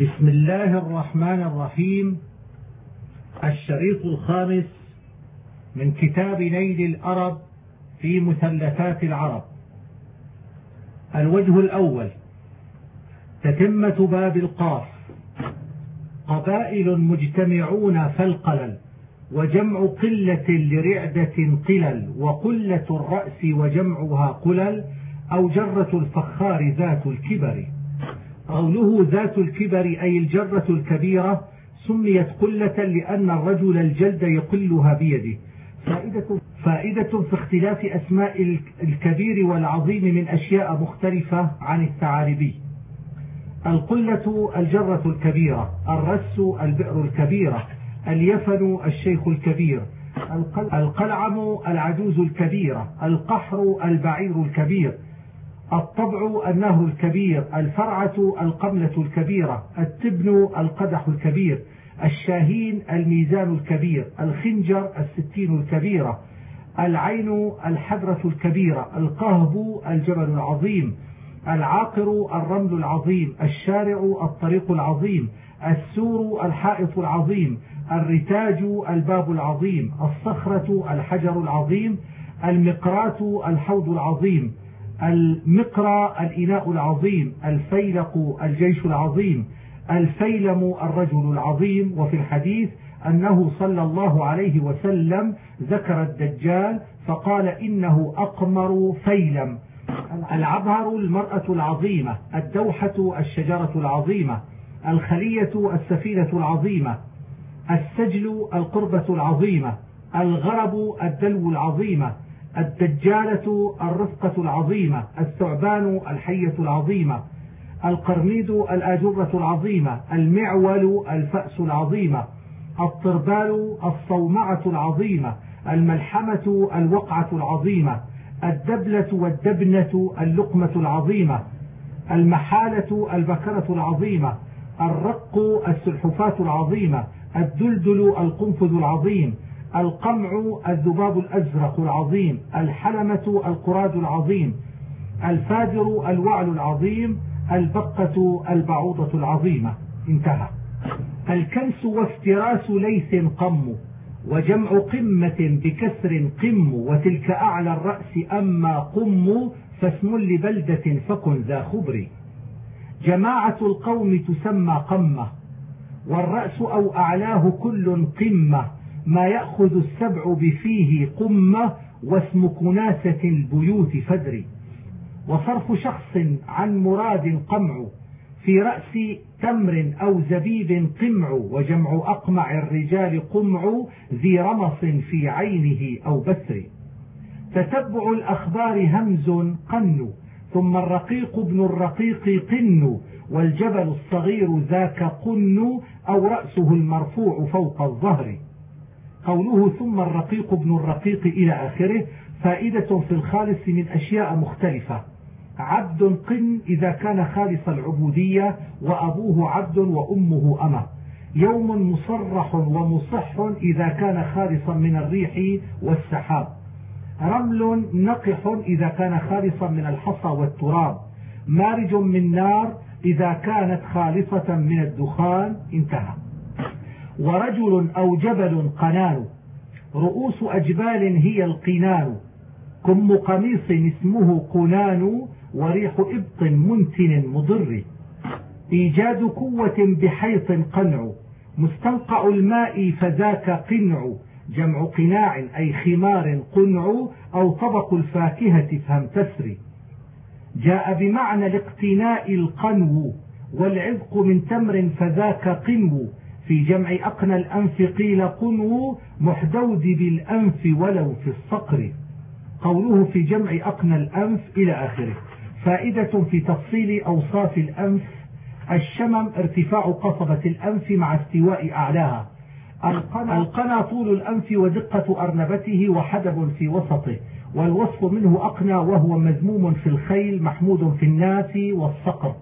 بسم الله الرحمن الرحيم. الشريط الخامس من كتاب نيل الأرب في مثلثات العرب. الوجه الأول: تتمة باب القاف. قبائل مجتمعون فالقلل، وجمع قلة لرعدة قلل، وقلة الرأس وجمعها قلل، أو جرة الفخار ذات الكبر. قوله ذات الكبر أي الجرة الكبيرة سميت قلة لأن الرجل الجلد يقلها بيده. فائدة في اختلاف أسماء الكبير والعظيم من أشياء مختلفة عن الثعالبي. القلة الجرة الكبيرة، الرس البئر الكبيرة، اليفن الشيخ الكبير، القلعم العجوز الكبيرة، القحر البعير الكبير، الطبع النهر الكبير، الفرعة القملة الكبيرة، التبن القدح الكبير، الشاهين الميزان الكبير، الخنجر السكين الكبيرة، العين الحدرة الكبيرة، القهب الجبل العظيم، العاقر الرمل العظيم، الشارع الطريق العظيم، السور الحائط العظيم، الرتاج الباب العظيم، الصخرة الحجر العظيم، المقرات الحوض العظيم، المقرى الإناء العظيم، الفيلق الجيش العظيم، الفيلم الرجل العظيم. وفي الحديث أنه صلى الله عليه وسلم ذكر الدجال فقال إنه أقمر فيلم. العبهر المرأة العظيمة، الدوحة الشجرة العظيمة، الخلية السفينة العظيمة، السجل القربة العظيمة، الغرب الدلو العظيمة، الدجالة الرفقة العظيمة، الثعبان الحية العظيمة، القرميد الآجرة العظيمة، المعول الفأس العظيمة، الطربال الصومعة العظيمة، الملحمة الوقعة العظيمة، الدبلة والدبنة اللقمة العظيمة، المحالة البكرة العظيمة، الرق السلحفاة العظيمة، الدلدل القنفذ العظيم، القمع الذباب الأزرق العظيم، الحلمة القراد العظيم، الفاجر الوعل العظيم، البقة البعوضة العظيمة. انتهى. الكنس وافتراس ليث قم، وجمع قمة بكسر قم، وتلك أعلى الرأس أما قم، فاسم لبلدة فكن ذا خبر. جماعة القوم تسمى قمة، والرأس أو أعلاه كل قمة، ما يأخذ السبع بفيه قمة، واسم كناسة البيوت فدري. وصرف شخص عن مراد قمع، في رأس تمر أو زبيب قمع، وجمع أقمع الرجال قمع، ذي رمص في عينه أو بسر. تتبع الأخبار همز قن، ثم الرقيق ابن الرقيق قن، والجبل الصغير ذاك قن، أو رأسه المرفوع فوق الظهر. قوله ثم الرقيق ابن الرقيق إلى آخره فائدة في الخالص من أشياء مختلفة. عبد قن إذا كان خالص العبودية، وأبوه عبد وأمه أمة. يوم مصرح ومصح إذا كان خالصا من الريح والسحاب. رمل نقح إذا كان خالصا من الحصى والتراب. مارج من نار إذا كانت خالصة من الدخان. انتهى. ورجل أو جبل قنان، رؤوس أجبال هي القنان، كم قميص اسمه قنان، وريح إبط منتن مضر. إيجاد قوة بحيط قنع، مستنقع الماء فذاك قنع، جمع قناع أي خمار قنع، أو طبق الفاكهة فهم تسري. جاء بمعنى الاقتناء القنو، والعذق من تمر فذاك قنو، في جمع أقنى الأنف قيل قنو، محدود بالأنف ولو في الصقر. قوله في جمع أقنى الأنف إلى آخره. فائدة في تفصيل أوصاف الأنف. الشمم ارتفاع قصبة الأنف مع استواء أعلاها. القنا طول الأنف ودقة أرنبته وحدب في وسطه، والوصف منه أقنى، وهو مذموم في الخيل محمود في الناس والصقر.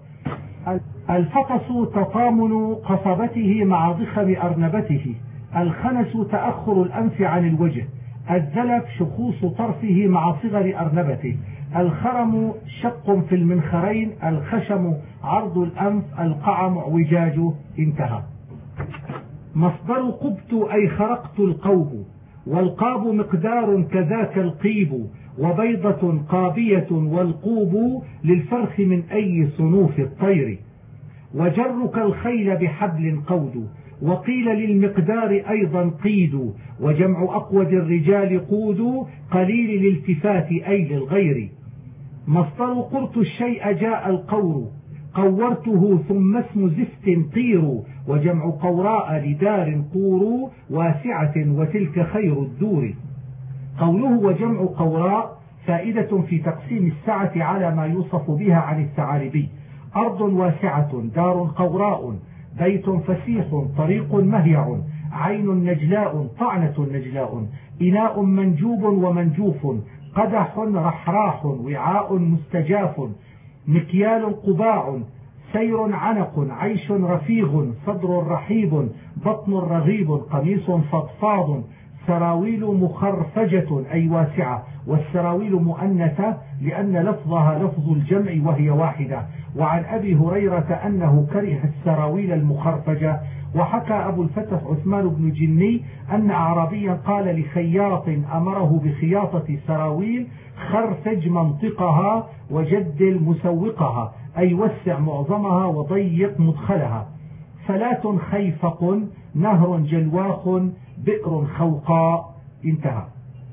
الفطس تطامن قصبته مع ضخم أرنبته. الخنس تأخر الأنف عن الوجه. الذلف شخوص طرفه مع صغر أرنبته. الخرم شق في المنخرين، الخشم عرض الأنف، القعم اعوجاجه. انتهى. مصدر قبت أي خرقت القوب، والقاب مقدار كذاك القيب، وبيضة قابية والقوب للفرخ من أي صنوف الطير. وجرك الخيل بحبل قود، وقيل للمقدار أيضا قيد، وجمع أقود الرجال قود قليل الالتفات أي للغير. مصدر قرت الشيء جاء القور، قورته ثم اسم زفت قير، وجمع قوراء لدار قور واسعة وتلك خير الدور. قوله وجمع قوراء فائدة في تقسيم السعة على ما يوصف بها عن الثعالبي: أرض واسعة، دار قوراء، بيت فسيح، طريق مهيع، عين نجلاء، طعنة نجلاء، إناء منجوب ومنجوف، قدح رحراح، وعاء مستجاف، مكيال قباع، سير عنق، عيش رفيغ، صدر رحيب، بطن رغيب، قميص فضفاض، سراويل مخرفجة أي واسعة، والسراويل مؤنثة لأن لفظها لفظ الجمع وهي واحدة. وعن أبي هريرة أنه كره السراويل المخرفجة. وحكى أبو الفتح عثمان بن جني أن أعرابيا قال لخياط أمره بخياطة سراويل: خرفج منطقها وجدل مسوقها، أي وسع معظمها وضيق مدخلها. فلاة خيفق، نهر جلواخ، بئر خوقاء. انتهى.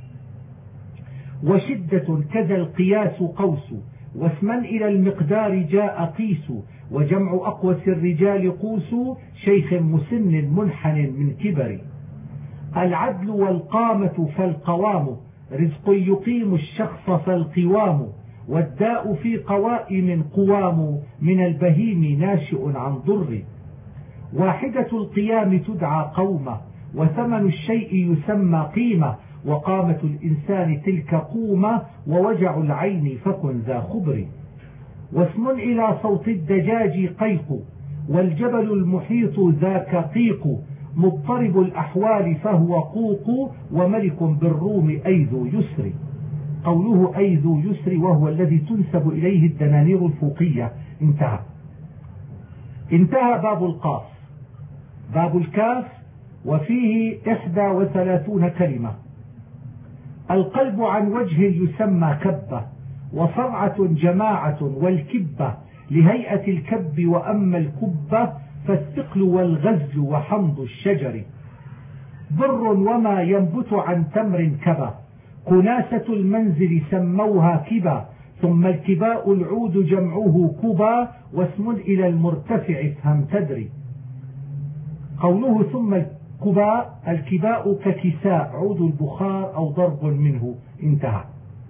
وشدة كذا القياس قوس، واسما إلى المقدار جاء قيس، وجمع أقوس الرجال قوس، شيخ مسن منحن من كبر. العدل والقامة فالقوام، رزق يقيم الشخص فالقوام، والداء في قوائم قوام، من البهيم ناشئ عن ضر. واحدة القيام تدعى قومة، وثمن الشيء يسمى قيمة، وقامة الإنسان تلك قومة، ووجع العين فكن ذا خبر. واسم إلى صوت الدجاج قيق، والجبل المحيط ذاك قيق، مضطرب الأحوال فهو قوق، وملك بالروم أي ذو يسر. قوله أي ذو يسر وهو الذي تنسب إليه الدنانير الفوقية. انتهى. انتهى باب القاف. باب الكاف وفيه 31 كلمة. القلب عن وجه يسمى كبة، وصرعة جماعة، والكبة لهيئة الكب، وأما الكبة فالثقل والغزل وحمض الشجر. بر وما ينبت عن تمر كبا، كناسة المنزل سموها كبا، ثم الكباء العود جمعه كبا، واسم إلى المرتفع افهم تدري. قوله ثم الكباء، الكباء ككساء عود البخار أو ضرب منه. انتهى.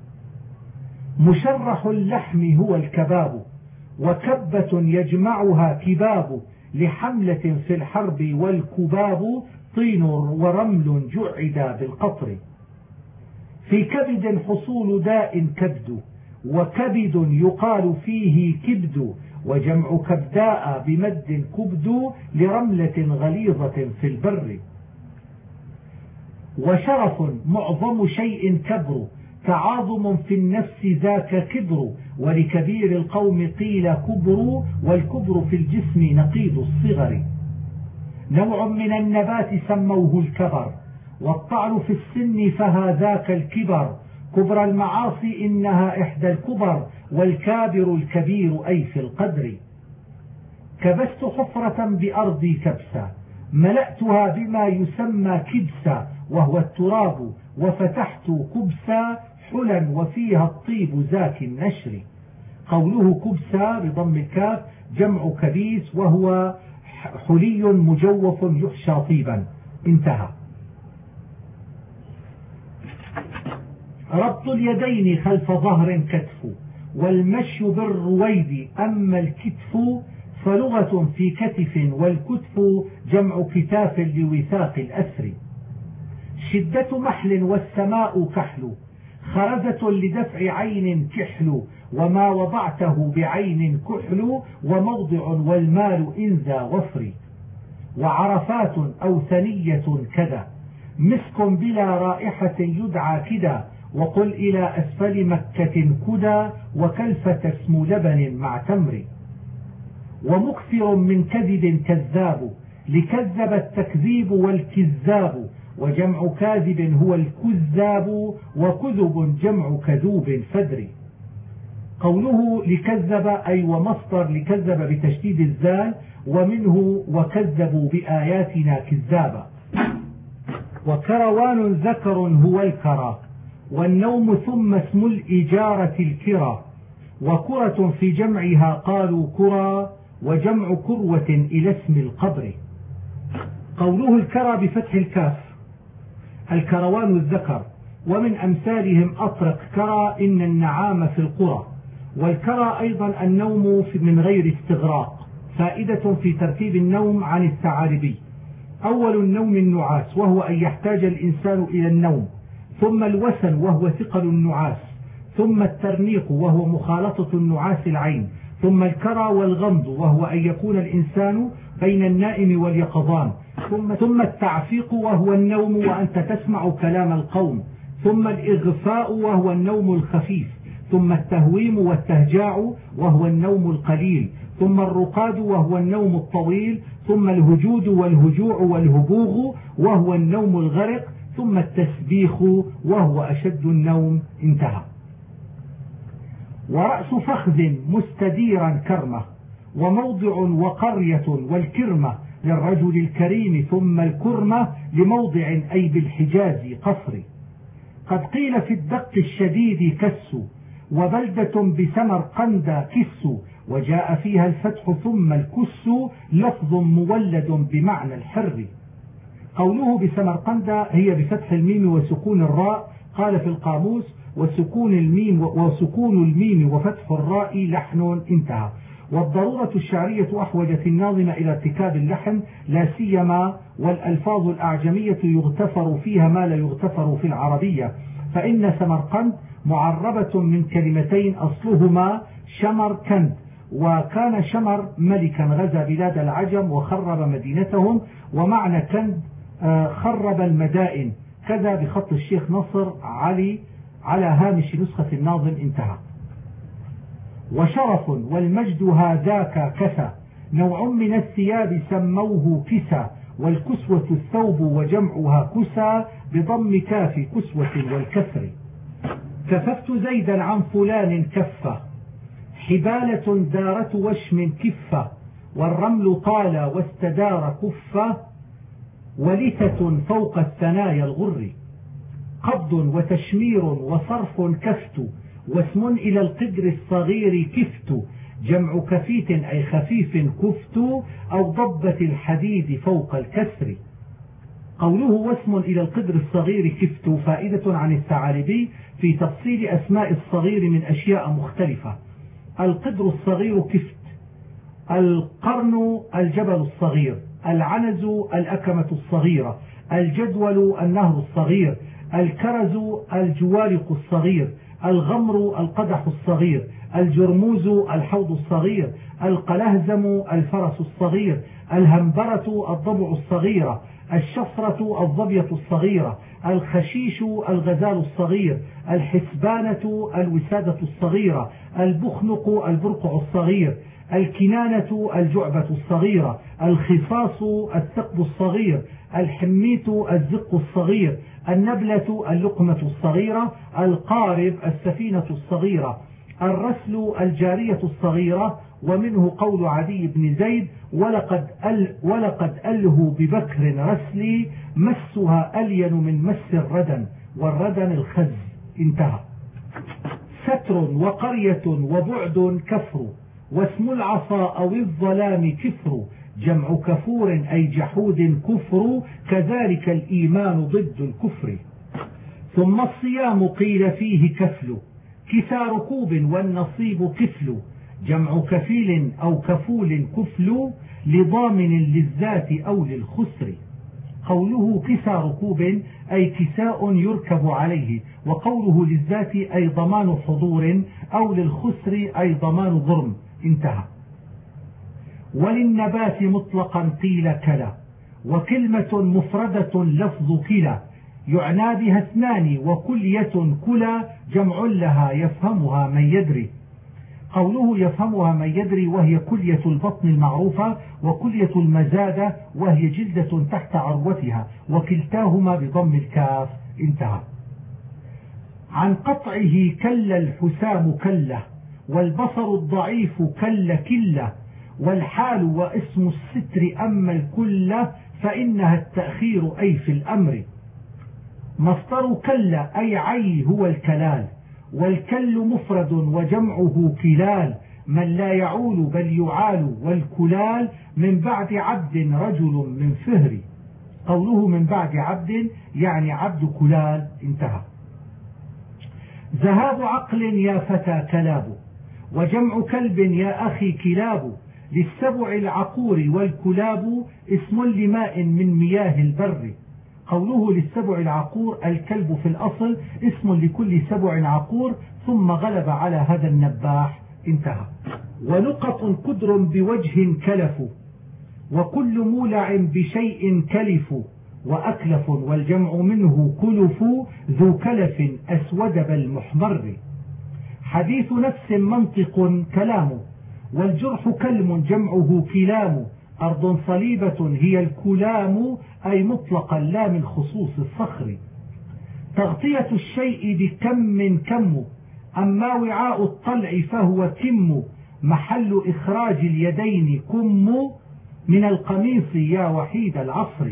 مشرح اللحم هو الكباب، وكبة يجمعها كباب، لحملة في الحرب، والكباب طين ورمل جعد بالقطر. في كبد حصول داء كبد، وكبد يقال فيه كبد، وجمع كبداء بمد كبد، لرملة غليظة في البر. وشرف معظم شيء كبر، تعاظم في النفس ذاك كبر، ولكبير القوم قيل كبر، والكبر في الجسم نقيض الصغر. نوع من النبات سموه الكبر، والطعن في السن فهذاك الكبر، كبر المعاصي إنها إحدى الكبر، والكابر الكبير أي في القدر. كبست حفرة بأرضي كبسا، ملأتها بما يسمى كبسا، وهو التراب، وفتحت كبسا حلا، وفيها الطيب ذاك النشر. قوله كبسا بضم الكاف جمع كبيس، وهو حلي مجوف يحشى طيبا. انتهى. ربط اليدين خلف ظهر كتف، والمشي بالرويد، أما الكتف فلغة في كتف، والكتف جمع كتاف لوثاق الأسر. شدة محل والسماء كحل، خرزة لدفع عين كحل، وما وضعته بعين كحل، وموضع والمال إن ذا وفر. وعرفات أو ثنية كذا، مسك بلا رائحة يدعى كذا، وقل إلى أسفل مكة كدى وكلفة اسم لبن مع تمر. ومكثر من كذب كذاب لكذب التكذيب والكذاب، وجمع كاذب هو الكذاب، وكذب جمع كذوب فدري. قوله لكذب أي ومصدر لكذب بتشديد الزال، ومنه وكذبوا بآياتنا كذابا. وكروان ذكر هو الكرى، والنوم ثم اسم الإجارة الكرى، وكرة في جمعها قالوا كرى، وجمع كروة إلى اسم القبر. قوله الكرى بفتح الكاف، الكروان الذكر، ومن أمثالهم أطرق كرى إن النعام في القرى. والكرى أيضا النوم من غير استغراق، فائدة في ترتيب النوم عن الثعالبي. أول النوم النعاس، وهو أن يحتاج الإنسان إلى النوم، ثم الوسن وهو ثقل النعاس، ثم الترنيق وهو مخالطة النعاس العين، ثم الكرى والغمض وهو أن يكون الإنسان بين النائم واليقظان، ثم التعفيق وهو النوم وأنت تسمع كلام القوم، ثم الإغفاء وهو النوم الخفيف، ثم التهويم والتهجاع وهو النوم القليل، ثم الرقاد وهو النوم الطويل، ثم الهجود والهجوع والهبوغ وهو النوم الغرق، ثم التسبيخ وهو أشد النوم. انتهى. ورأس فخذ مستديرا كرمة، وموضع وقرية والكرمة للرجل الكريم، ثم الكرمة لموضع أي بالحجاز قصر. قد قيل في الدق الشديد كس، وبلدة بسمرقند كس، وجاء فيها الفتح ثم الكس، لفظ مولد بمعنى الحر. قوله بسمرقند هي بفتح الميم وسكون الراء، قال في القاموس وسكون الميم وفتح الراء لحن. انتهى. والضرورة الشعرية أحوجت الناظم إلى ارتكاب اللحن، لا سيما والألفاظ الأعجمية يغتفر فيها ما لا يغتفر في العربية، فإن سمرقند معربة من كلمتين أصلهما شمركند، وكان شمر ملكا غزا بلاد العجم وخرب مدينتهم، ومعنى كند خرب المدائن، كذا بخط الشيخ نصر علي على هامش نسخة الناظم. انتهى. وشرف والمجد هذاك كسى، نوع من الثياب سموه كسى، والكسوة الثوب وجمعها كسى بضم كاف كسوة والكسر. كففت زيدا عن فلان كفة، حبالة دارة وشم كفة، والرمل طال واستدار كفة، ولثة فوق الثنايا الغر. قبض وتشمير وصرف كفت، واسم إلى القدر الصغير كفت، جمع كفيت أي خفيف كفت، أو ضبة الحديد فوق الكسر. قوله واسم إلى القدر الصغير كفت فائدة عن الثعالبي في تفصيل أسماء الصغير من أشياء مختلفة. القدر الصغير كفت، القرن الجبل الصغير، العنز الأكمة الصغيرة، الجدول النهر الصغير، الكرز الجوارق الصغير، الغمر القدح الصغير، الجرموز الحوض الصغير، القلهزم الفرس الصغير، الهنبرة الضبع الصغيرة، الشفرة الظبية الصغيرة، الخشيش الغزال الصغير، الحسبانة الوسادة الصغيرة، البخنق البرقع الصغير، الكنانة الجعبة الصغيرة، الخصاص الثقب الصغير، الحميت الزق الصغير، النبلة اللقمة الصغيرة، القارب السفينة الصغيرة، الرسل الجارية الصغيرة. ومنه قول عدي بن زيد ولقد أله ببكر رسلي، مسها ألين من مس الردن، والردن الخز. انتهى. ستر وقرية وبعد كفر، واسم العصا أو الظلام كفر، جمع كفور أي جحود كفر، كذلك الإيمان ضد الكفر. ثم الصيام قيل فيه كفل، كسى ركوب والنصيب كفل، جمع كفيل أو كفول كفل، لضامن للذات أو للخسر. قوله كسى ركوب أي كساء يركب عليه، وقوله للذات أي ضمان حضور، أو للخسر أي ضمان ضرم. انتهى. وللنبات مطلقا قيل كلا، وكلمة مفردة لفظ كلا، يعنى بها اثنان، وكلية كلى جمع لها يفهمها من يدري. قوله يفهمها من يدري وهي كلية البطن المعروفة، وكلية المزادة وهي جلدة تحت عروتها، وكلتاهما بضم الكاف. انتهى. عن قطعه كل الحسام كله، والبصر الضعيف كل كلة، والحال واسم الستر أما الكل فإنها التأخير أي في الأمر. مصدر كل أي عي هو الكلال، والكل مفرد وجمعه كلال، من لا يعول بل يعال، والكلال من بعد عبد رجل من فهر. قوله من بعد عبد يعني عبد كلال. انتهى. ذهاب عقل يا فتى كلاب، وجمع كلب يا أخي كلاب، للسبع العقور والكلاب اسم لماء من مياه البر. قوله للسبع العقور، الكلب في الأصل اسم لكل سبع عقور، ثم غلب على هذا النباح. انتهى. ونقط كدر بوجه كلف، وكل مولع بشيء كلف، وأكلف والجمع منه كلف، ذو كلف أسود بل محمر. حديث نفس منطق كلام، والجرح كلم جمعه كلام، أرض صليبة هي الكلام، أي مطلقا لا من خصوص الصخر. تغطية الشيء بكم كم، أما وعاء الطلع فهو كم، محل إخراج اليدين كم، من القميص يا وحيد العصر.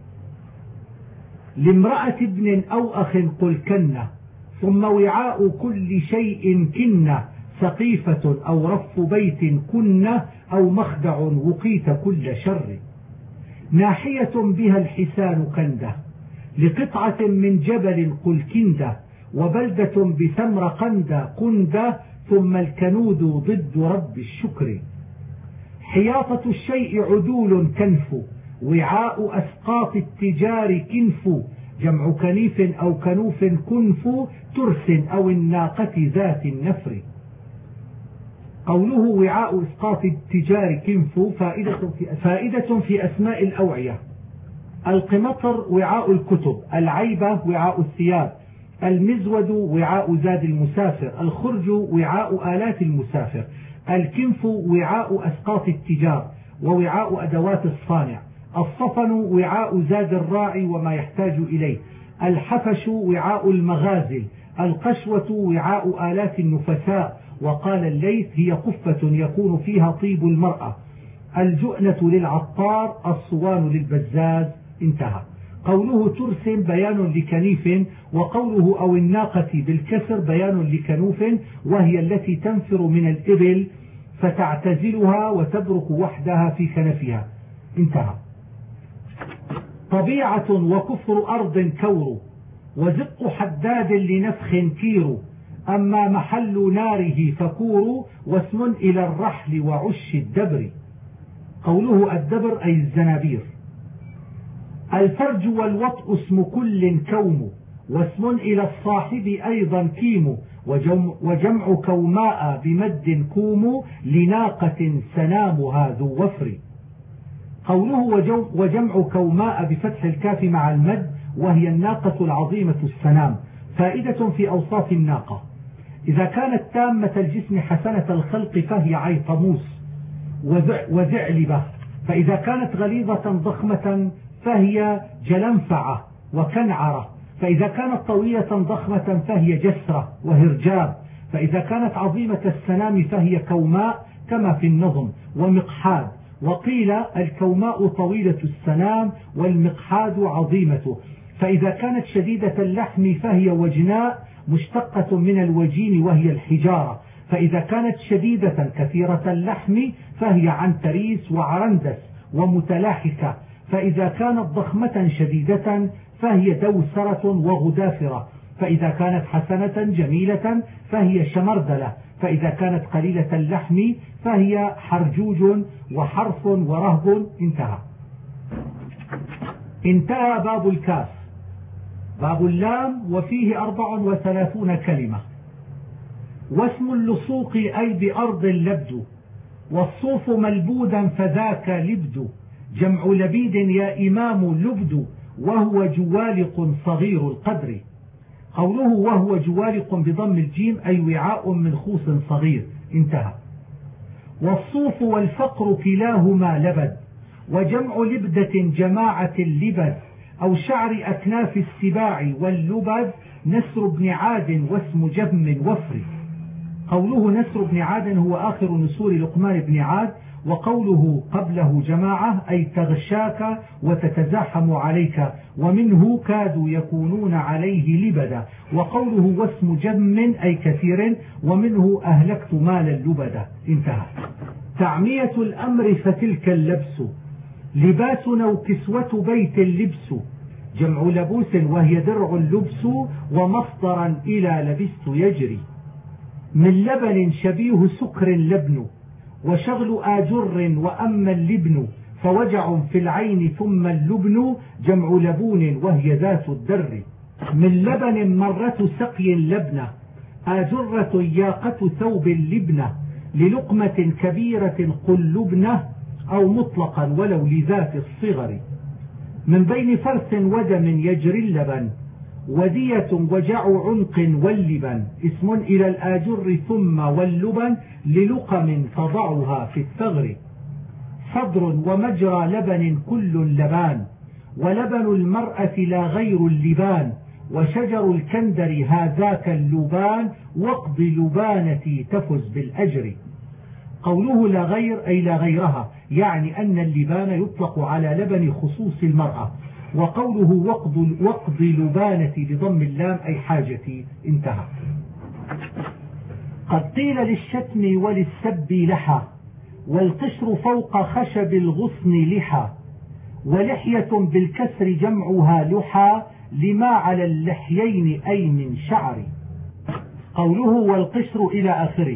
لامرأة ابن أو أخ قل كنة، ثم وعاء كل شيء كنة، سقيفة أو رف بيت كنة، أو مخدع وقيت كل شر. ناحية بها الحسان كندة، لقطعة من جبل قل كندة، وبلدة بثمر قندة كندة، ثم الكنود ضد رب الشكر. حياطة الشيء عدول كنف، وعاء أسقاط التجار كنف، جمع كنيف أو كنوف كنف، ترس أو الناقة ذات النفر. قوله وعاء إسقاط التجار كنف فائدة في أسماء الأوعية. القمطر وعاء الكتب، العيبة وعاء الثياب، المزود وعاء زاد المسافر، الخرج وعاء آلات المسافر، الكنف وعاء أسقاط التجار ووعاء أدوات الصانع، الصفن وعاء زاد الراعي وما يحتاج إليه، الحفش وعاء المغازل، القشوة وعاء آلات النفساء. وقال الليث هي قفة يكون فيها طيب المرأة. الجؤنة للعطار، الصوان للبزاز. انتهى. قوله ترس بيان لكنيف، وقوله أو الناقة بالكسر بيان لكنوف، وهي التي تنفر من الإبل فتعتزلها وتبرك وحدها في كنفها. انتهى. طبيعة وكفر أرض كور، وزق حداد لنفخ كير، أما محل ناره فكور، واسم إلى الرحل وعش الدبر. قوله الدبر أي الزنابير. الفرج والوطء اسم كل كوم، واسم إلى الصاحب أيضا كيم، وجمع كوماء بمد كوم، لناقة سنامها ذو وفر. قوله وجمع كوماء بفتح الكاف مع المد، وهي الناقة العظيمة السنام. فائدة في أوصاف الناقة. إذا كانت تامة الجسم حسنة الخلق فهي عيطموس وذعلبة، فإذا كانت غليظة ضخمة فهي جلنفعة وكنعرة، فإذا كانت طويلة ضخمة فهي جسرة وهرجاب، فإذا كانت عظيمة السنام فهي كوماء كما في النظم ومقحاد. وقيل الكوماء طويلة السنام والمقحاد عظيمته. فإذا كانت شديدة اللحم فهي وجناء مشتقة من الوجين وهي الحجارة، فإذا كانت شديدة كثيرة اللحم فهي عنتريس وعرندس ومتلاحكة، فإذا كانت ضخمة شديدة فهي دوسرة وغدافرة، فإذا كانت حسنة جميلة فهي شمردلة، فإذا كانت قليلة اللحم فهي حرجوج وحرف ورهب. انتهى. انتهى باب الكاف. باب اللام وفيه 34 كلمة. واسم اللصوق أي بأرض لبد، والصوف ملبودا فذاك لبد، جمع لبيد يا إمام لبد، وهو جوالق صغير القدر. قوله وهو جوالق بضم الجيم أي وعاء من خوص صغير. انتهى. والصوف والفقر كلاهما لبد، وجمع لبدة جماعة اللبد، أو شعر أكناف السباع واللبد نسر بن عاد واسم جم وفر. قوله نسر بن عاد هو آخر نسور لقمان بن عاد، وقوله قبله جماعة أي تغشاك وتتزاحم عليك، ومنه كادوا يكونون عليه لبدا. وقوله واسم جم أي كثير، ومنه أهلكت مالا لبدا. انتهى. تعمية الأمر فتلك اللبس، لباس أو كسوة بيت اللبس، جمع لبوس وهي درع اللبس، ومصدرا إلى لبست يجري. من لبن شبيه سكر لبن، وشغل آجر وأما اللبن، فوجع في العين ثم اللبن، جمع لبون وهي ذات الدر. من لبن مرة سقي لبنة، آجرة ياقة ثوب اللبنة، للقمة كبيرة قل لبنة، أو مطلقا ولو لذات الصغر. من بين فرث ودم يجري اللبن، ودية وجع عنق واللبن، اسم إلى الآجر ثم واللبن، للقم تضعها في الثغر. صدر ومجرى لبن كل لبان، ولبن المرأة لا غير اللبان، وشجر الكندر هذاك اللبان، واقض لبانتي تفز بالأجر. قوله لا غير أي لا غيرها، يعني أن اللبان يطلق على لبن خصوص المرأة. وقوله واقض لبانتي بضم اللام أي حاجتي. انتهى. قد قيل للشتم وللسب لحى، والقشر فوق خشب الغصن لحى، ولحية بالكسر جمعها لحى، لما على اللحيين أي من شعر. قوله والقشر إلى آخره.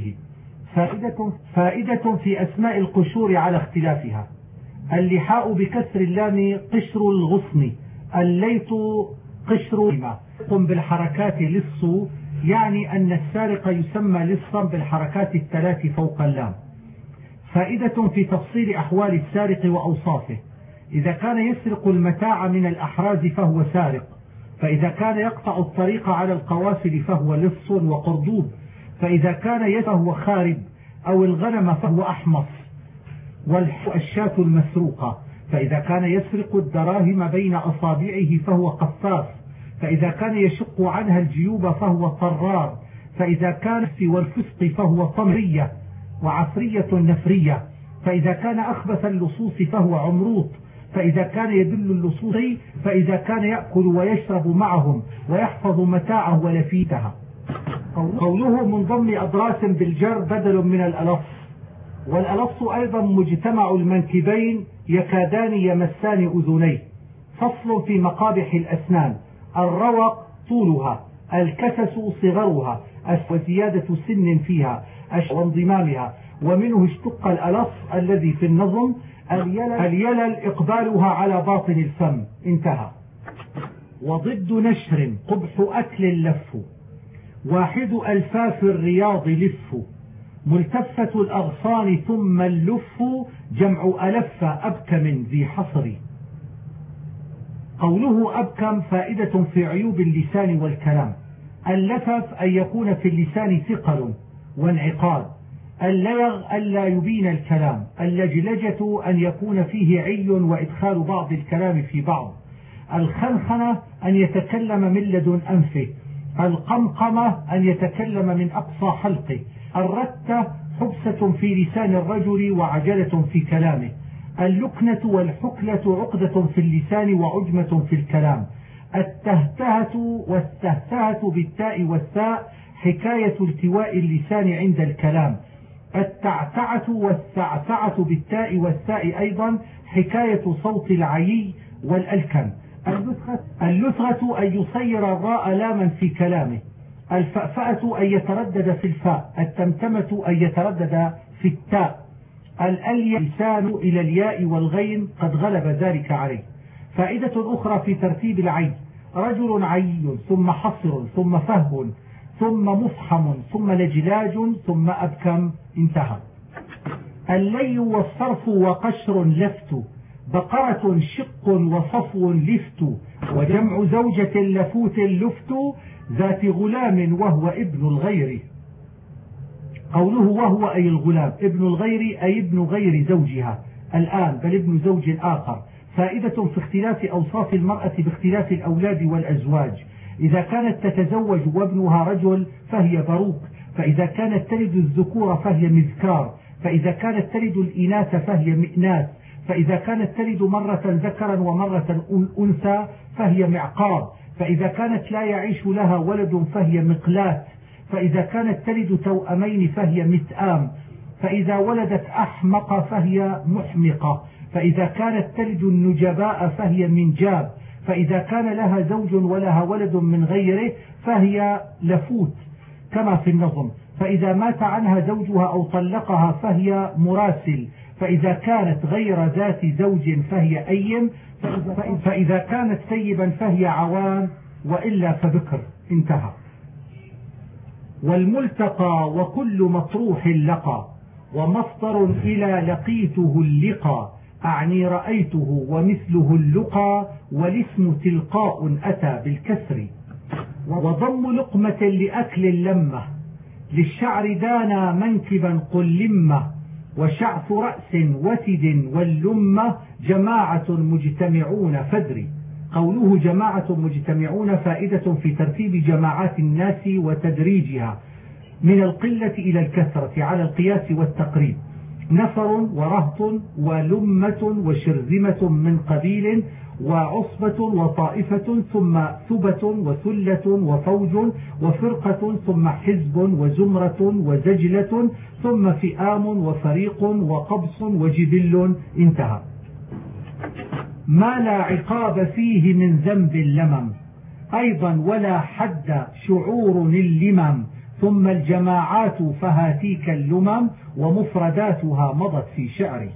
فائدة في أسماء القشور على اختلافها. اللحاء بكسر اللام قشر الغصن، الليث قشر قم بالحركات لص، يعني أن السارق يسمى لصا بالحركات الثلاث فوق اللام. فائدة في تفصيل أحوال السارق وأوصافه. إذا كان يسرق المتاع من الأحراز فهو سارق، فإذا كان يقطع الطريق على القوافل فهو لص وقردوب، فإذا كان فهو خارب، أو الغنم فهو أحمص، والشاة المسروقة. فإذا كان يسرق الدراهم بين أصابعه فهو قفاص، فإذا كان يشق عنها الجيوب فهو طرار، فإذا كان في والفسق فهو طمرية وعفرية نفرية، فإذا كان أخبث اللصوص فهو عمروط، فإذا كان يدل اللصوص، فإذا كان يأكل ويشرب معهم ويحفظ متاعه ولفيتها. قوله من ضم أضراس بالجر بدل من الألص، والألص أيضا مجتمع المنكبين يكادان يمسان أذنيه. فصل في مقابح الأسنان. الروق طولها، الكسس صغرها، وزيادة سن فيها وانضمامها، ومنه اشتق الألص الذي في النظم. اليلل إقبالها على باطن الفم. انتهى. وضد نشر قبح أكل لف، واحد ألفاف الرياض لف، ملتفة الأغصان ثم اللف، جمع ألف أبكم ذي حصر. قوله أبكم فائدة في عيوب اللسان والكلام. اللفف أن يكون في اللسان ثقل وانعقاد. الليغ ألا يبين الكلام. اللجلجة أن يكون فيه عي وإدخال بعض الكلام في بعض. الخنخنة أن يتكلم من لدن أنفه. القمقمة أن يتكلم من أقصى حلقه. الرتة حبسة في لسان الرجل وعجلة في كلامه. اللكنة والحكلة عقدة في اللسان وعجمة في الكلام. التهتهة والتهتهة بالتاء والثاء حكاية التواء اللسان عند الكلام. التعتعة والثعثعة بالتاء والثاء أيضا حكاية صوت العيي والألكم. اللثغة أن يصير الراء لاما في كلامه. الفأفأة أن يتردد في الفاء. التمتمة أن يتردد في التاء. الألي لسان إلى الياء والغين قد غلب ذلك عليه. فائدة أخرى في ترتيب العين. رجل عي ثم حصر ثم فهب ثم مفحم ثم لجلاج ثم أبكم. انتهى. اللي والصرف وقشر لفت، بقرة شق وصفو لفت، وجمع زوجة لفوت لفت، ذات غلام وهو ابن الغير. قوله وهو أي الغلام، ابن الغير أي ابن غير زوجها الآن، بل ابن زوج آخر. فائدة في اختلاف أوصاف المرأة باختلاف الأولاد والأزواج. إذا كانت تتزوج وابنها رجل فهي بروك، فإذا كانت تلد الذكور فهي مذكار، فإذا كانت تلد الإناث فهي مئناث، فإذا كانت تلد مرة ذكرا ومرة أنثى فهي معقار، فإذا كانت لا يعيش لها ولد فهي مقلات، فإذا كانت تلد توأمين فهي متآم، فإذا ولدت أحمق فهي محمقة، فإذا كانت تلد النجباء فهي منجاب، فإذا كان لها زوج ولها ولد من غيره فهي لفوت كما في النظم، فإذا مات عنها زوجها أو طلقها فهي مراسل، فإذا كانت غير ذات زوج فهي أيم، فإذا كانت ثيبا فهي عوان، وإلا فبكر. انتهى. والملتقى وكل مطروح لقى، ومصدر إلى لقيته اللقى، أعني رأيته ومثله اللقى، والاسم تلقاء أتى بالكسر. وضم لقمة لأكل لمة، للشعر دانا منكبا قل لمة، وشعث رأس وتد واللمة، جماعة مجتمعون فدري. قوله جماعة مجتمعون فائدة في ترتيب جماعات الناس وتدريجها من القلة إلى الكثرة على القياس والتقريب. نفر ورهط ولمة وشرذمة من قبيل، وعصبة وطائفة، ثم ثبة وثلة وفوج وفرقة، ثم حزب وزمرة وزجلة، ثم فئام وفريق وقبص وجبل. انتهى. ما لا عقاب فيه من ذنب اللمم، أيضا ولا حد شعور اللمم، ثم الجماعات فهاتيك اللمم، ومفرداتها مضت في شعري.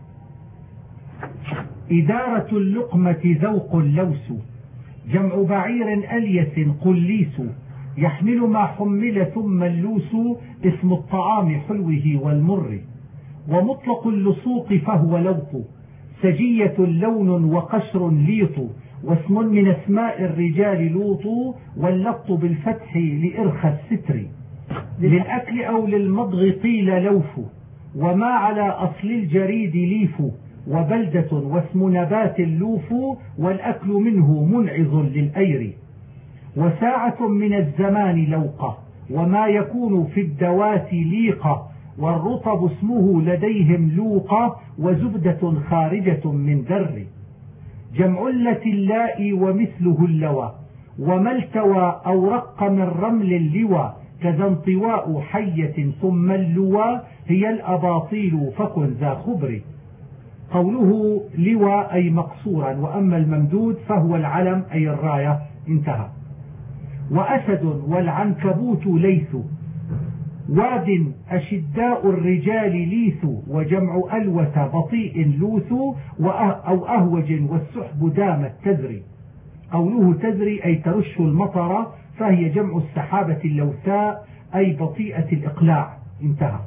إدارة اللقمة ذوق اللوس، جمع بعير أليس قليس، يحمل ما حمل، ثم اللوس اسم الطعام حلوه والمر. ومطلق اللصوق فهو لوط، سجية لون وقشر ليط، واسم من اسماء الرجال لوط، واللط بالفتح لإرخى الستر. للأكل أو للمضغ قيل لوف، وما على أصل الجريد ليف، وبلدة واسم نبات اللوف، والأكل منه منعظ للأير. وساعة من الزمان لوقة، وما يكون في الدوات ليقة، والرطب اسمه لديهم لوقة، وزبدة خارجة من در. جمع اللتلاء ومثله اللوى، وما التوى أو رق من رمل اللوى، كذا انطواء حية، ثم اللوى هي الأباطيل فكن ذا خبر. قوله لوى أي مقصورا، وأما الممدود فهو العلم أي الراية. انتهى. وأسد والعنكبوت ليث، واد أشداء الرجال ليث، وجمع ألوث بطيء لوث، أو أهوج والسحب دامت تزري. قوله تزري أي ترش المطر، فهي جمع السحابة اللوثاء أي بطيئة الإقلاع. انتهى.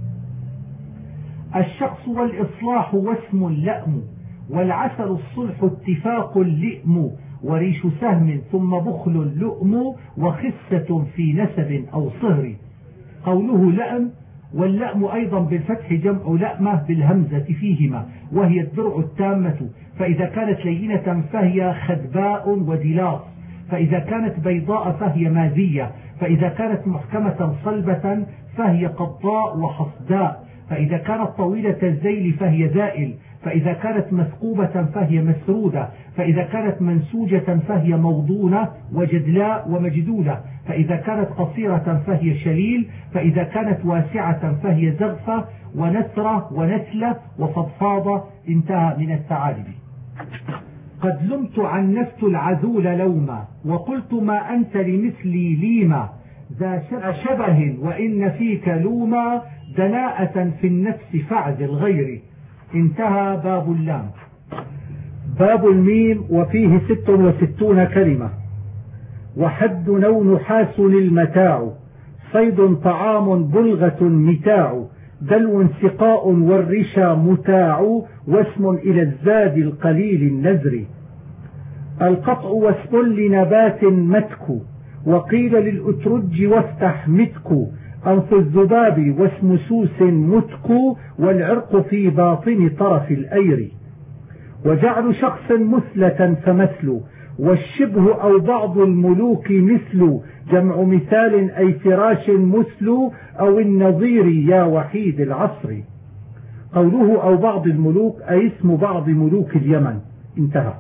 الشخص والإصلاح واسم لأم، والعسل الصلح اتفاق اللئم، وريش سهم ثم بخل لؤم، وخسة في نسب أو صهر. قوله لأم، واللأم أيضا بالفتح جمع لأمة بالهمزة فيهما، وهي الدرع التامة، فإذا كانت لينة فهي خدباء ودلاص، فإذا كانت بيضاء فهي مازية، فإذا كانت محكمة صلبة فهي قضاء وحصداء، فإذا كانت طويلة الذيل فهي ذائل، فإذا كانت مثقوبة فهي مسرودة، فإذا كانت منسوجة فهي موضونة وجدلاء ومجدولة، فإذا كانت قصيرة فهي شليل، فإذا كانت واسعة فهي زغفة ونسرة ونسلة وفضفاضة. انتهى من الثعالب. قد لمت عنفت العذول لوما، وقلت ما أنت لمثلي ليما، ذا شبه وإن فيك لوما، دناءة في النفس فعز الغير. انتهى باب اللام. باب الميم، وفيه 66 كلمة. وحد نو نحاس المتاع، صيد طعام بلغة متاع، دلو سقاء والرشا متاع، واسم إلى الزاد القليل النزر. القطع واسم لنبات متك، وقيل للأترج وافتح متك. أنف الذباب واسم سوس متك، والعرق في باطن طرف الأير. وجعل شخص مثلة فمثل، والشبه أو بعض الملوك مثل. جمع مثال أي فراش مثل، أو النظير يا وحيد العصر. قوله أو بعض الملوك أي اسم بعض ملوك اليمن. انتهى.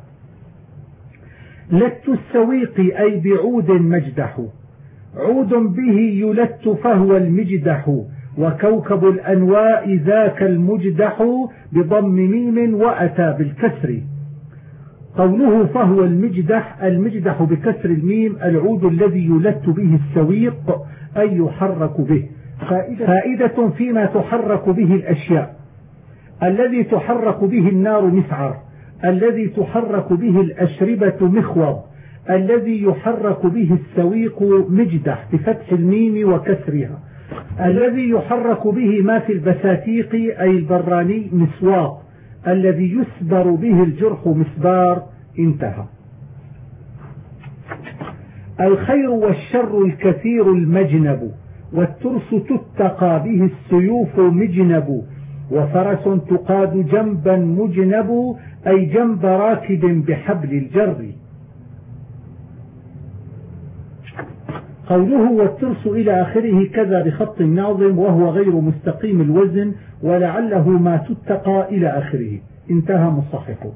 لت السويق أي بعود مجدح، عود به يلت فهو المجدح. وكوكب الأنواء ذاك المجدح، بضم ميم وأتى بالكسر. قوله فهو المجدح، المجدح بكسر الميم العود الذي يلت به السويق أي يحرك به. فائدة فيما تحرك به الأشياء: الذي تحرك به النار مسعر، الذي تحرك به الأشربة مخوض، الذي يحرك به السويق مجدح بفتح الميم وكسرها، الذي يحرك به ما في البساتيق أي البراني مسواق، الذي يسبر به الجرح مسبار. انتهى. الخير والشر الكثير المجنب، والترس تتقى به السيوف مجنب. وفرس تقاد جنبا مجنب، أي جنب راكب بحبل الجر. قوله والترس إلى آخره كذا بخط الناظم، وهو غير مستقيم الوزن، ولعله ما تتقى إلى آخره. انتهى مصححه.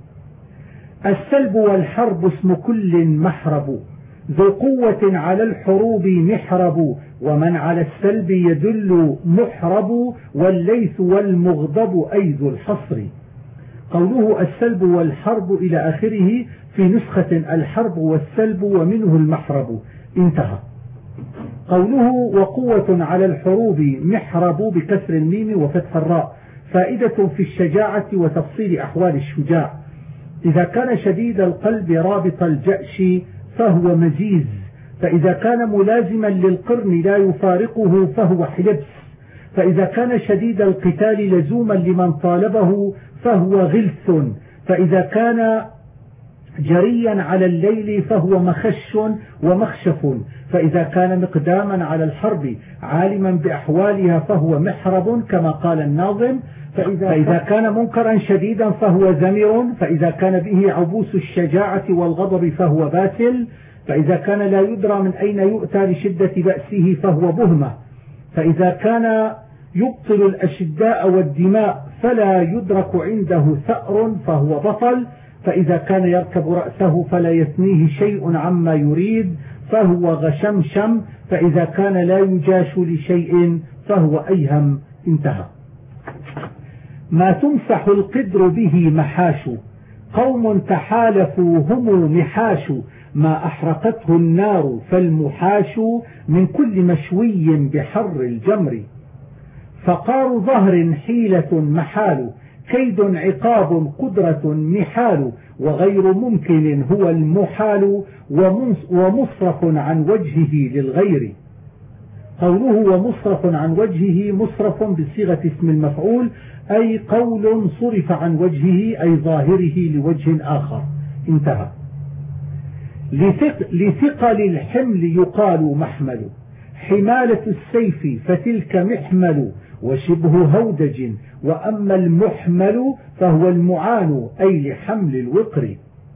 السلب والحرب اسم كل محرب، ذو قوة على الحروب محرب. ومن على السلب يدل محرب، والليث والمغضب أي ذو الحصر. قوله السلب والحرب إلى آخره، في نسخة الحرب والسلب ومنه المحرب. انتهى. قوله وقوة على الحروب محرب بكسر الميم وفتح الراء، فائدة في الشجاعة وتفصيل أحوال الشجاع. إذا كان شديد القلب رابط الجأش فهو مزيز، فإذا كان ملازما للقرن لا يفارقه فهو حلبس، فإذا كان شديد القتال لزوما لمن طالبه فهو غلث، فإذا كان جريا على الليل فهو مخش ومخشف، فإذا كان مقداما على الحرب عالما بأحوالها فهو محرب كما قال الناظم. فإذا كان منكرا شديدا فهو زمر، فإذا كان به عبوس الشجاعة والغضب فهو باسل، فإذا كان لا يدرى من أين يؤتى لشدة بأسه فهو بهمة، فإذا كان يبطل الأشداء والدماء فلا يدرك عنده ثأر فهو بطل، فإذا كان يركب رأسه فلا يثنيه شيء عما يريد فهو غشمشم، فإذا كان لا يجاش لشيء فهو أيهم. انتهى. ما تمسح القدر به محاش، قوم تحالفوا هم محاش. ما أحرقته النار فالمحاش، من كل مشوي بحر الجمر. فقار ظهر حيلة محال، كيد عقاب قدرة محال. وغير ممكن هو المحال، ومصرف عن وجهه للغير. قوله ومصرف عن وجهه، مصرف بصيغة اسم المفعول، أي قول صرف عن وجهه أي ظاهره لوجه آخر. انتهى. لثقل الحمل يقال محمل، حمالة السيف فتلك محمل. وشبه هودج، وأما المحمل فهو المعان أي لحمل الوقر.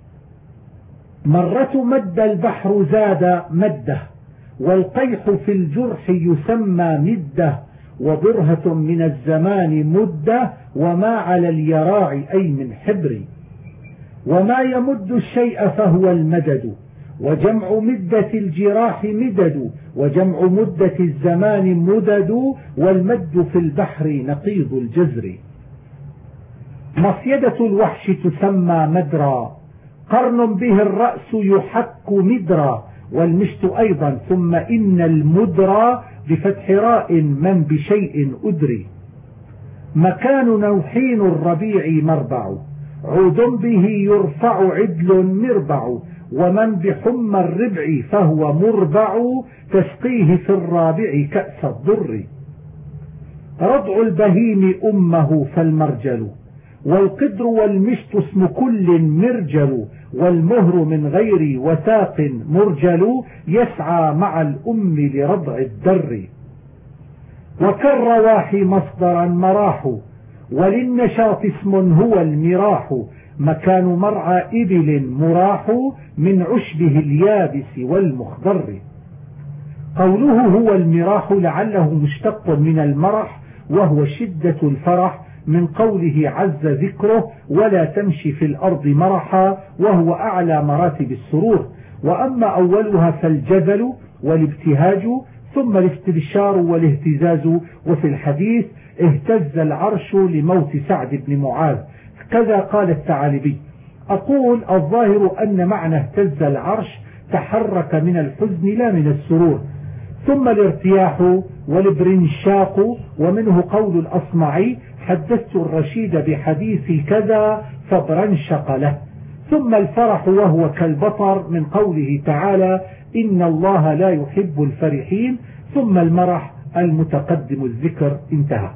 مرة مد البحر زاد مده، والقيح في الجرح يسمى مده. وبرهة من الزمان مدة، وما على اليراع أي من حبر. وما يمد الشيء فهو المدد، وجمع مدة الجراح مدد. وجمع مدة الزمان مدد، والمد في البحر نقيض الجزر. مصيدة الوحش تسمى مدرا، قرن به الرأس يحك مدرا. والمشت أيضا. ثم إن المدرى بفتح راء من بشيء أدري. مكان نوحين الربيع مربع، عود به يرفع عدل مربع. ومن بحم الربع فهو مربع، تسقيه في الرابع كأس الضر. رضع البهيم أمه فالمرجل، والقدر والمشط اسم كل مرجل، والمهر من غير وثاق مرجل، يسعى مع الأم لرضع الدر. وكالرواح مصدرا مراح، وللنشاط اسم هو المراح، مكان مرعى إبل مراح، من عشبه اليابس والمخضر. قوله هو المراح لعله مشتق من المرح، وهو شدة الفرح، من قوله عز ذكره ولا تمشي في الأرض مرحا، وهو أعلى مراتب السرور. وأما أولها فالجذل والابتهاج، ثم الاستبشار والاهتزاز. وفي الحديث اهتز العرش لموت سعد بن معاذ، كذا قال الثعالبي. أقول الظاهر أن معنى اهتز العرش تحرك من الحزن لا من السرور. ثم الارتياح والبرنشاق، ومنه قول الأصمعي حدثت الرشيد بحديث كذا فبرنشق له. ثم الفرح وهو كالبطر، من قوله تعالى إن الله لا يحب الفرحين. ثم المرح المتقدم الذكر. انتهى.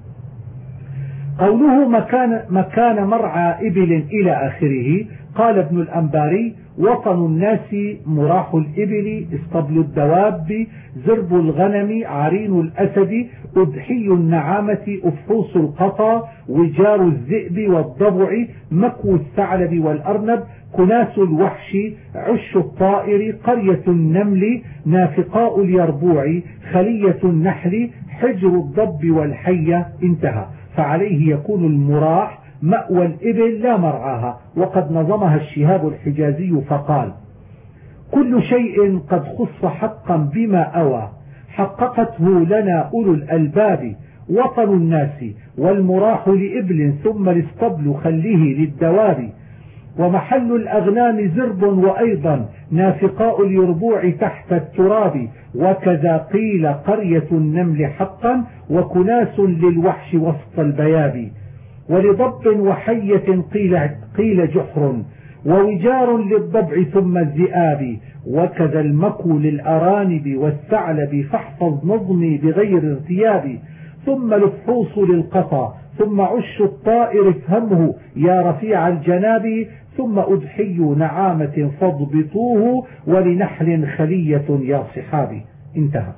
قوله مكان مرعى إبل إلى آخره. قال ابن الأنباري وطن الناس مراح الإبل، اسطبل الدواب، زرب الغنم، عرين الأسد، أضحي النعامة، أفحوص القطا، وجار الذئب والضبع، مكو الثعلب والأرنب، كناس الوحش، عش الطائر، قرية النمل، نافقاء اليربوع، خلية النحل، حجر الضب والحية. انتهى. فعليه يكون المراح مأوى الإبل لا مرعاها. وقد نظمها الشهاب الحجازي فقال كل شيء قد خص حقا بما أوى، حققته لنا أولو الألباب، وطن الناس والمراح لإبل، ثم الاسطبل خليه للدواب، ومحل الأغنام زرب، وأيضا نافقاء اليربوع تحت التراب، وكذا قيل قرية النمل حقا، وكناس للوحش وسط البياب، ولضب وحية قيل جحر، ووجار للضبع ثم الذئاب، وكذا المكو للأرانب والثعلب، فاحفظ نظمي بغير ارتياب، ثم الفحوص للقطا، ثم عش الطائر افهمه يا رفيع الجناب، ثم أضحي نعامة فاضبطوه، ولنحل خلية يا صحابي. انتهى.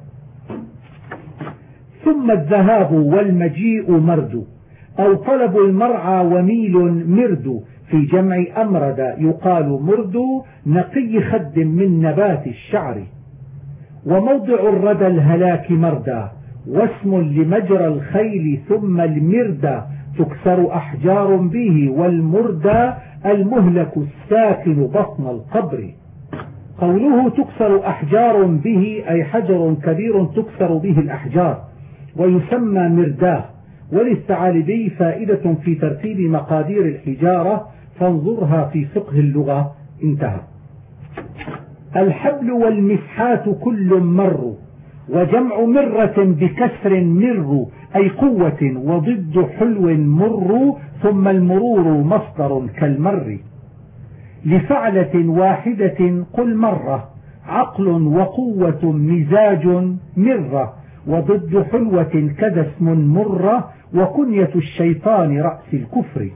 ثم الذهاب والمجيء مرد، أو طلب المرعى وميل مرد، في جمع أمرد يقال مرد، نقي خد من نبات الشعر. وموضع الردى الهلاك مردا، واسم لمجرى الخيل، ثم المردى تكسر أحجار به، والمردى المهلك الساكن بطن القبر. قوله تكسر أحجار به أي حجر كبير تكسر به الأحجار، ويسمى مرداه. وللثعالبي فائدة في ترتيب مقادير الحجارة، فانظرها في فقه اللغة. انتهى. الحبل والمسحات كل مر، وجمع مرة بكسر مر، أي قوة، وضد حلو مر، ثم المرور مصدر كالمر. لفعلة واحدة قل مرة، عقل وقوة مزاج مرة، وضد حلوة كذا اسم مرة، وكنية الشيطان رأس الكفر.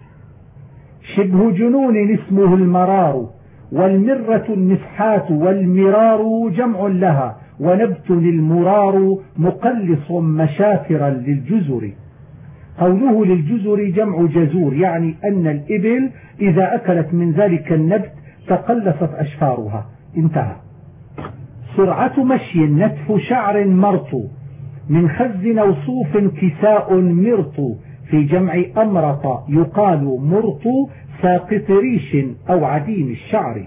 شبه جنون اسمه المرار، والمرة المسحات، والمرار جمع لها، ونبت المرار مقلص مشافرا للجزر. قوله للجزر جمع جزور، يعني أن الإبل إذا أكلت من ذلك النبت تقلصت أشفارها. انتهى. سرعة مشي نتف شعر مرط، من خز أو صوف كساء مرط، في جمع أمرط يقال مرط، ساقط ريش أو عديم الشعر.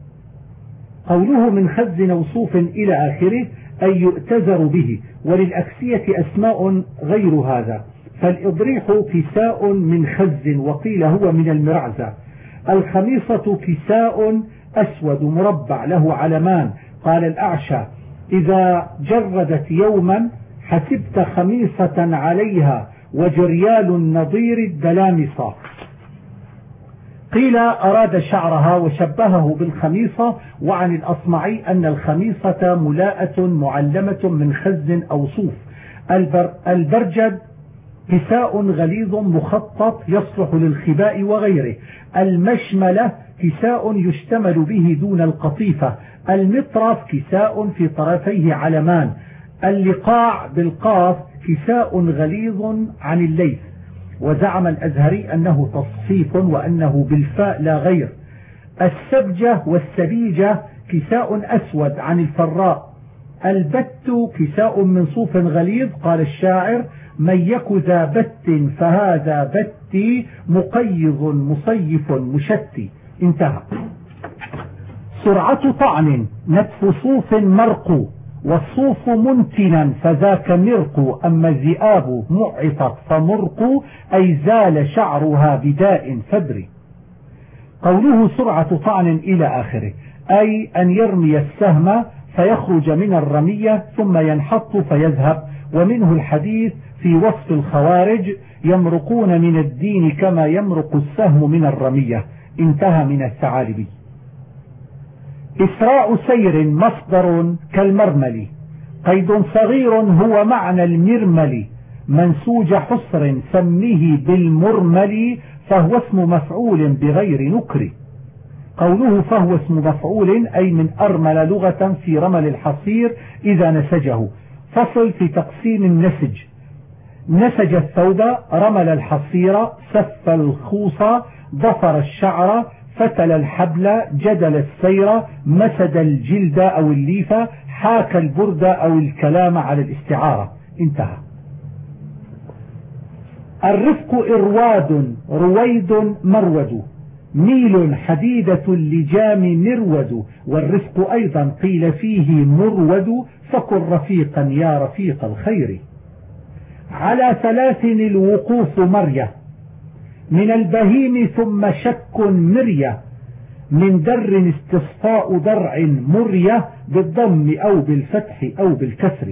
قوله من خز أو صوف إلى آخره أي يؤتزر به. وللأكسية أسماء غير هذا، فالإضريح كساء من خز، وقيل هو من المرعزة. الخميصة كساء أسود مربع له علمان. قال الأعشى إذا جردت يوما حسبت خميصة عليها، وجريال النضير الدلامصة. قيل أراد شعرها وشبهه بالخميصة. وعن الأصمعي أن الخميصة ملاءة معلمة من خز أو صوف. البرجد كساء غليظ مخطط يصلح للخباء وغيره. المشملة كساء يشتمل به دون القطيفة. المطرف كساء في طرفيه علمان. اللقاع بالقاف كساء غليظ عن الليث. وزعم الأزهري أنه تصفيف وأنه بالفاء لا غير. السبجة والسبيجة كساء أسود عن الفراء. البت كساء من صوف غليظ. قال الشاعر: من يك ذا بت فهذا بتي مقيض مصيف مشتي. انتهى. سرعة طعن نتف صوف مرق، والصوف منتنا فذاك مرق. أما الذئاب معطت فمرق، أي زال شعرها بداء فدري. قوله سرعة طعن إلى آخره، أي أن يرمي السهم فيخرج من الرمية ثم ينحط فيذهب. ومنه الحديث في وصف الخوارج: يمرقون من الدين كما يمرق السهم من الرمية. انتهى من الثعالبي. إسراء سير مصدر كالمرمل، قيد صغير هو معنى المرمل، منسوج حصر سمه بالمرمل، فهو اسم مفعول بغير نكر. قوله فهو اسم مفعول أي من أرمل لغة في رمل الحصير إذا نسجه. فصل في تقسيم النسج: نسج الثوب، رمل الحصير، سف الخوص، ضفر الشعر، فتل الحبل، جدل السير، مسد الجلد أو الليفة، حاك البرد أو الكلام على الاستعارة. انتهى. الرفق إرواد رويد مرود، ميل حديدة اللجام مرود. والرفق أيضا قيل فيه مرود، فكن رفيقا يا رفيق الخير. على ثلاث الوقوف مرية، من البهيم ثم شك مرية، من در استصفاء درع مرية، بالضم أو بالفتح أو بالكسر.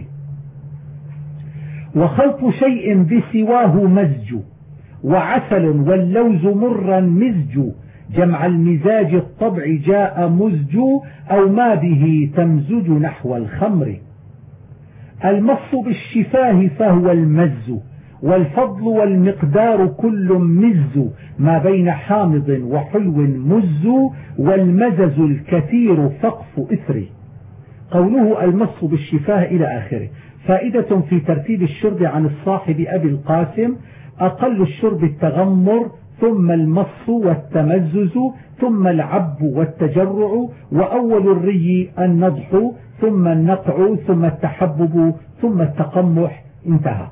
وخلط شيء بسواه مزج، وعسل واللوز مرا مزج، جمع المزاج الطبع جاء مزج، أو ما به تمزج نحو الخمر. المص بالشفاه فهو المز، والفضل والمقدار كل مز، ما بين حامض وحلو مز، والمزز الكثير سقف إثر. قوله المص بالشفاه إلى آخره. فائدة في ترتيب الشرب عن الصاحب أبي القاسم: أقل الشرب التغمر، ثم المص والتمزز، ثم العب والتجرع، وأول الري النضح، ثم النقع، ثم التحبب، ثم التقمح. انتهى.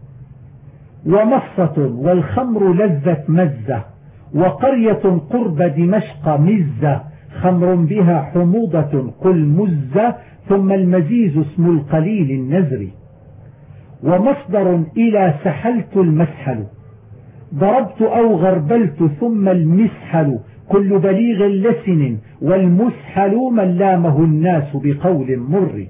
ومصة والخمر لذة مزة، وقرية قرب دمشق مزة، خمر بها حموضة قل مزة، ثم المزيز اسم القليل النزري. ومصدر إلى سحلت المسحل، ضربت أو غربلت، ثم المسحل كل بليغ لسن، والمسحل من لامه الناس بقول مر.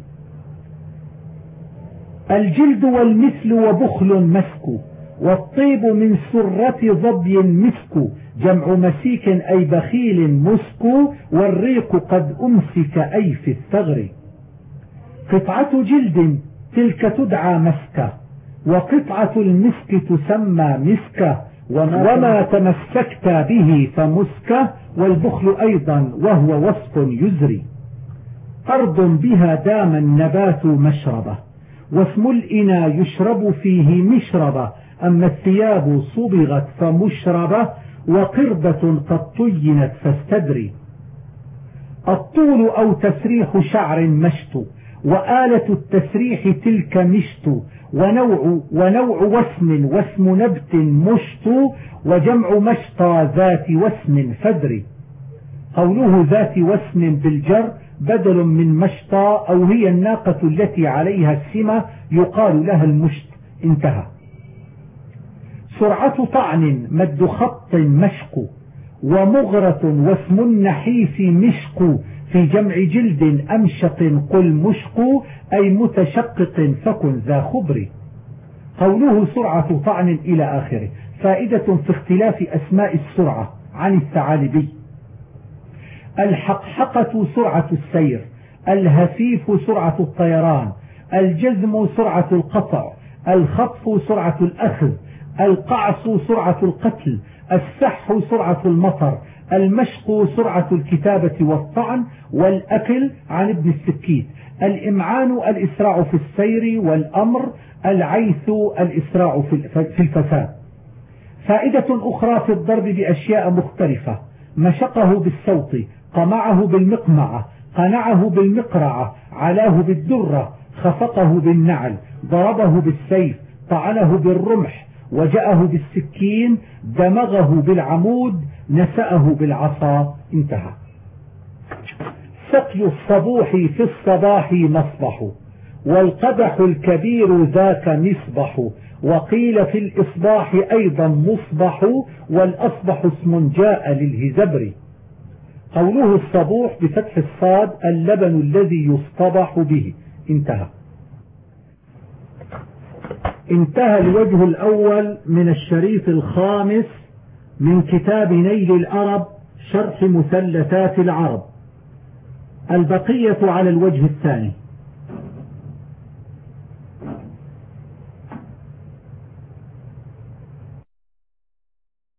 الجلد والمثل وبخل مسك، والطيب من سرة ظبي مسك، جمع مسيك أي بخيل مسك، والريق قد أمسك أي في الثغر. قطعة جلد تلك تدعى مسكة، وقطعة المسك تسمى مسكة، وما تمسكت به فمسكة، والبخل أيضا وهو وصف يزري. أرض بها دام النبات مشربة، واسم الإنا يشرب فيه مشربة، أما الثياب صبغت فمشربة، وقربة قد طينت فاستدري. الطول أو تسريح شعر مشط، وآلة التسريح تلك مشط، ونوع واسم نبت مشط، وجمع مشطى ذات واسم فدري. قوله ذات واسم بالجر بدل من مشطى، أو هي الناقة التي عليها السمة يقال لها المشط. انتهى. سرعة طعن مد خط مشق، ومغرة واسم النحيف مشق، في جمع جلد أمشق قل مشق، أي متشقق فكن ذا خبر. قوله سرعة طعن إلى آخره. فائدة في اختلاف أسماء السرعة عن الثعالبي: الحقحقة سرعة السير، الهفيف سرعة الطيران، الجزم سرعة القطع، الخطف سرعة الأخذ، القعص سرعة القتل، السح سرعة المطر، المشق سرعة الكتابة والطعن، والأكل عن ابن السكيت. الإمعان الإسراع في السير، والأمر العيث الإسراع في الفساد. فائدة أخرى في الضرب بأشياء مختلفة: مشقه بالصوت، قمعه بالمقمعة، قنعه بالمقرعة، علاه بالدرة، خفقه بالنعل، ضربه بالسيف، طعنه بالرمح، وجأه بالسكين، دمغه بالعمود، نسأه بالعصا. انتهى. سقي الصبوح في الصباح مصبح، والقدح الكبير ذاك مصبح، وقيل في الإصباح أيضا مصبح، والأصبح اسم جاء للهزبر. قوله الصبوح بفتح الصاد اللبن الذي يصطبح به. انتهى. انتهى الوجه الأول من الشريط الخامس من كتاب نيل الأرب شرح مثلثات العرب. البقية على الوجه الثاني.